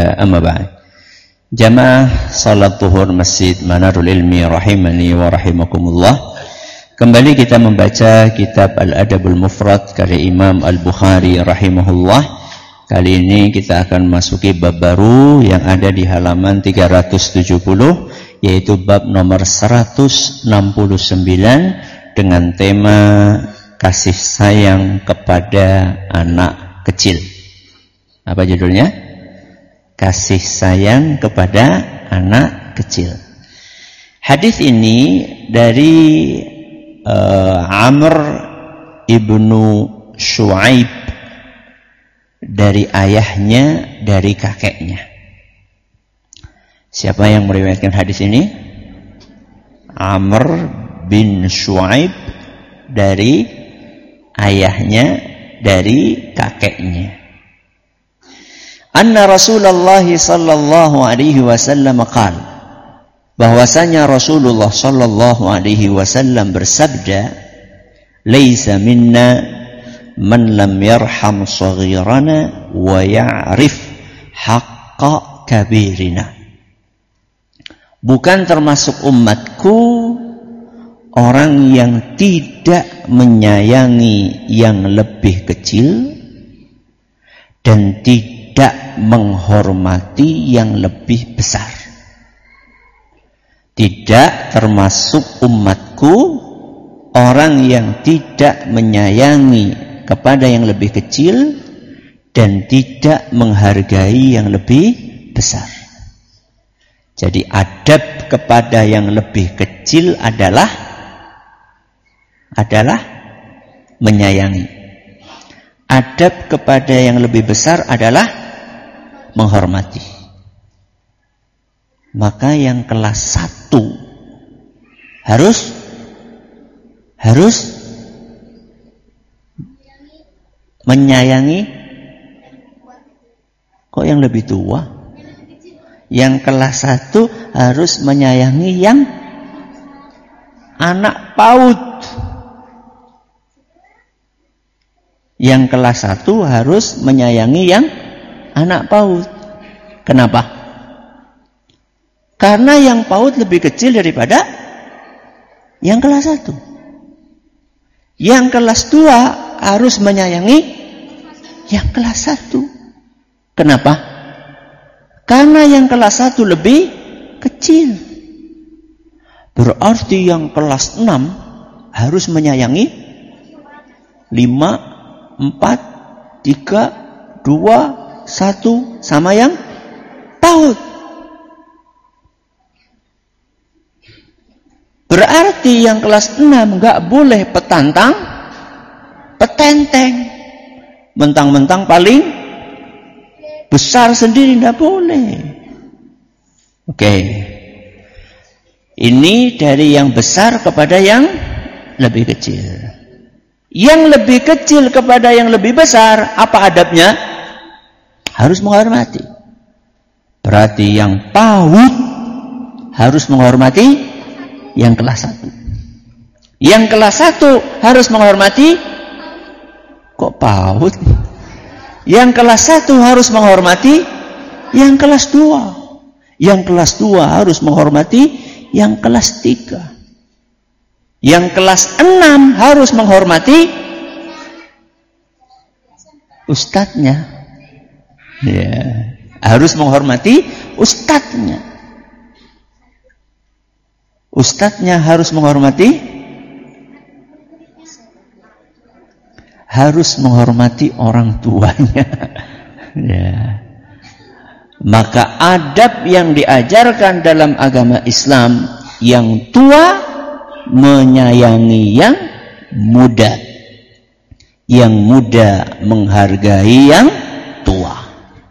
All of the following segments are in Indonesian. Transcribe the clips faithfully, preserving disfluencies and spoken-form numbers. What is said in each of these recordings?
Amma ba'd. Jamaah salat zuhur Masjid Manarul Ilmi rahimani wa rahimakumullah. Kembali kita membaca kitab Al-Adabul Mufrad karya Imam Al-Bukhari rahimahullah. Kali ini kita akan masuki bab baru yang ada di halaman tiga ratus tujuh puluh, yaitu bab nomor seratus enam puluh sembilan dengan tema kasih sayang kepada anak kecil. Apa judulnya? Kasih sayang kepada anak kecil. Hadis ini dari uh, Amr ibnu Shu'aib, dari ayahnya, dari kakeknya. Siapa yang meriwayatkan hadis ini? Amr bin Shu'aib, dari ayahnya, dari kakeknya. Anna Rasulullah sallallahu alaihi wasallam qala, bahwasanya Rasulullah sallallahu alaihi wasallam bersabda, laisa minna man lam yarham saghirana wa ya'rif haqqa kabirina. Bukan termasuk umatku orang yang tidak menyayangi yang lebih kecil dan tidak tidak menghormati yang lebih besar. Tidak termasuk umatku orang yang tidak menyayangi kepada yang lebih kecil dan tidak menghargai yang lebih besar. Jadi adab kepada yang lebih kecil adalah adalah menyayangi. Adab kepada yang lebih besar adalah menghormati. Maka yang kelas satu harus harus menyayangi. Kok yang lebih tua? Yang kelas satu harus menyayangi yang anak PAUD. Yang kelas satu harus menyayangi yang anak PAUD. Kenapa? Karena yang PAUD lebih kecil daripada yang kelas satu. Yang kelas dua harus menyayangi yang kelas satu. Kenapa? Karena yang kelas satu lebih kecil. Berarti yang kelas enam harus menyayangi lima, empat, tiga, dua, satu sama yang PAUD. Berarti yang kelas enam enggak boleh petantang, petenteng. Mentang-mentang paling besar sendiri enggak boleh. Oke. Ini dari yang besar kepada yang lebih kecil. Yang lebih kecil kepada yang lebih besar, apa adabnya? Harus menghormati. Berarti yang PAUD harus menghormati yang kelas satu. Yang kelas satu harus menghormati, kok PAUD? Yang kelas satu harus menghormati yang kelas dua. Yang kelas dua harus menghormati yang kelas tiga. Yang kelas enam harus menghormati ustadznya. Ya, harus menghormati ustadznya. Ustadznya harus menghormati, harus menghormati orang tuanya. Ya. Maka adab yang diajarkan dalam agama Islam, yang tua menyayangi yang muda, yang muda menghargai yang tua.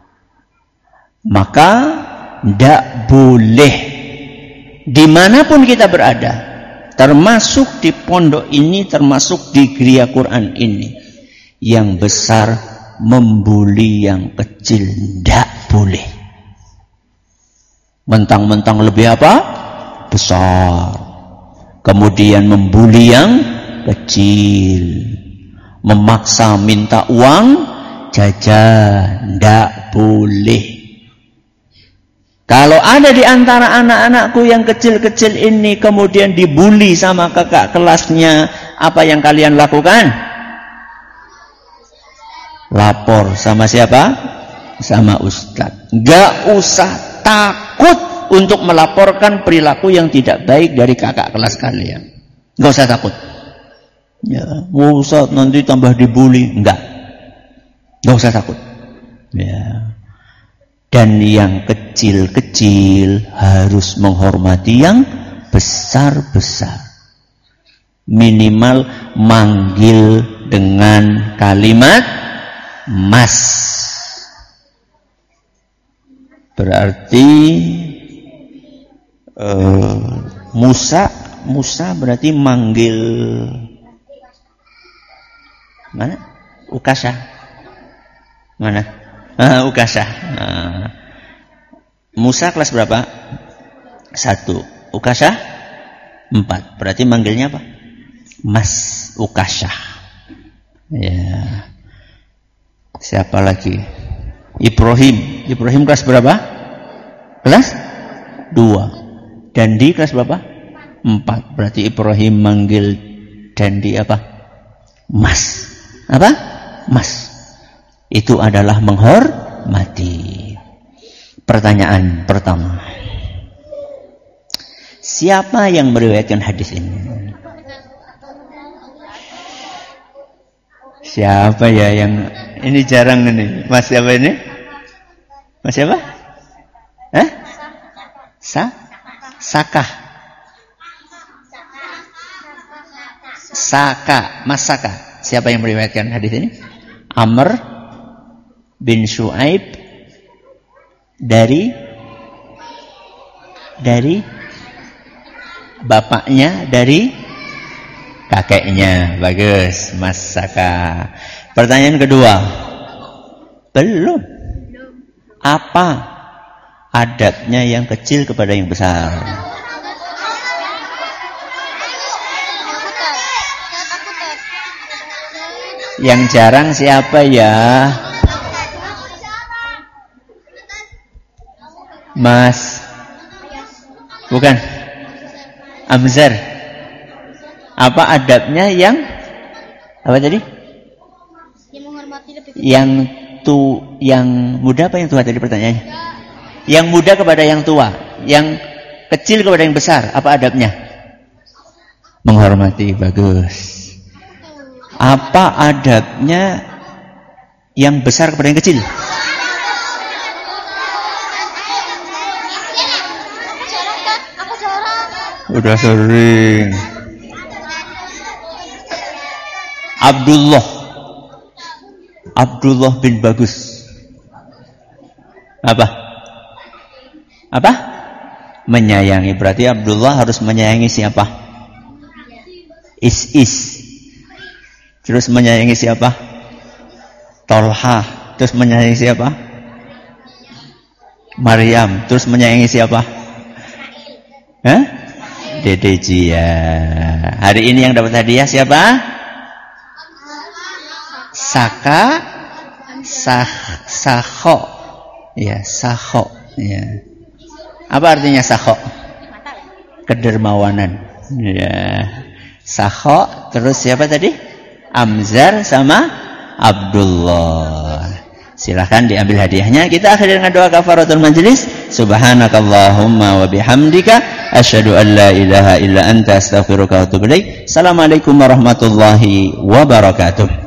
Maka tidak boleh dimanapun kita berada, termasuk di pondok ini, termasuk di gereja Quran ini, yang besar membuli yang kecil, tidak boleh. Mentang-mentang lebih apa? Besar. Kemudian membuli yang kecil, memaksa minta uang jajan, tidak boleh. Kalau ada di antara anak-anakku yang kecil-kecil ini kemudian dibully sama kakak kelasnya, apa yang kalian lakukan? Lapor sama siapa? Sama ustadz. Gak usah takut untuk melaporkan perilaku yang tidak baik dari kakak kelas kalian. Gak usah takut. Ya, ustadz nanti tambah dibully. Enggak. Gak usah takut. Ya. Dan yang kecil-kecil harus menghormati yang besar-besar. Minimal manggil dengan kalimat mas. Berarti uh, Musa, Musa berarti manggil mana? Ukasha. Mana? Ah, Ukasha. Ah. Musa kelas berapa? Satu. Ukasha? Empat. Berarti manggilnya apa? Mas Ukasha. Ya. Siapa lagi? Ibrahim. Ibrahim kelas berapa? Kelas dua. Dandi kelas berapa? Empat. Berarti Ibrahim manggil Dandi apa? Mas. Apa? Mas. Itu adalah menghormati. Pertanyaan pertama. Siapa yang meriwayatkan hadis ini? Siapa ya yang ini jarang ini? Mas siapa ini? Mas siapa? Eh? Sa? Saka. Saka, Mas Saka. Siapa yang meriwayatkan hadis ini? Amr bin Shu'aib dari dari bapaknya, dari kakeknya. Bagus, Mas Saka. Pertanyaan kedua. Belum. Apa adabnya yang kecil kepada yang besar? Yang jarang siapa ya? Mas. Bukan. Amzar. Apa adabnya yang apa tadi? Yang menghormati lebih kecil. Yang tu yang muda apa yang tua tadi pertanyaannya? Yang muda kepada yang tua, yang kecil kepada yang besar, apa adabnya? Menghormati. Bagus. Apa adabnya yang besar kepada yang kecil? Udah sering. Abdullah Abdullah bin Bagus. Apa? Apa? Menyayangi. Berarti Abdullah harus menyayangi siapa? Is-is. Terus menyayangi siapa? Tolha. Terus menyayangi siapa? Maryam. Terus menyayangi siapa? Hah? Dede Jia. Hari ini yang dapat hadiah siapa? Saka. Sah, Saho. Ya, Saho. Ya. Apa artinya Saho? Kedermawanan. Ya. Saho. Terus siapa tadi? Amzar sama Abdullah. Silahkan diambil hadiahnya. Kita akhiri dengan doa kafaratul majlis. Subhanakallahumma wa bihamdika asyhadu an la ilaha illa anta astaghfiruka wa atubu ilaik. Assalamualaikum warahmatullahi wabarakatuh.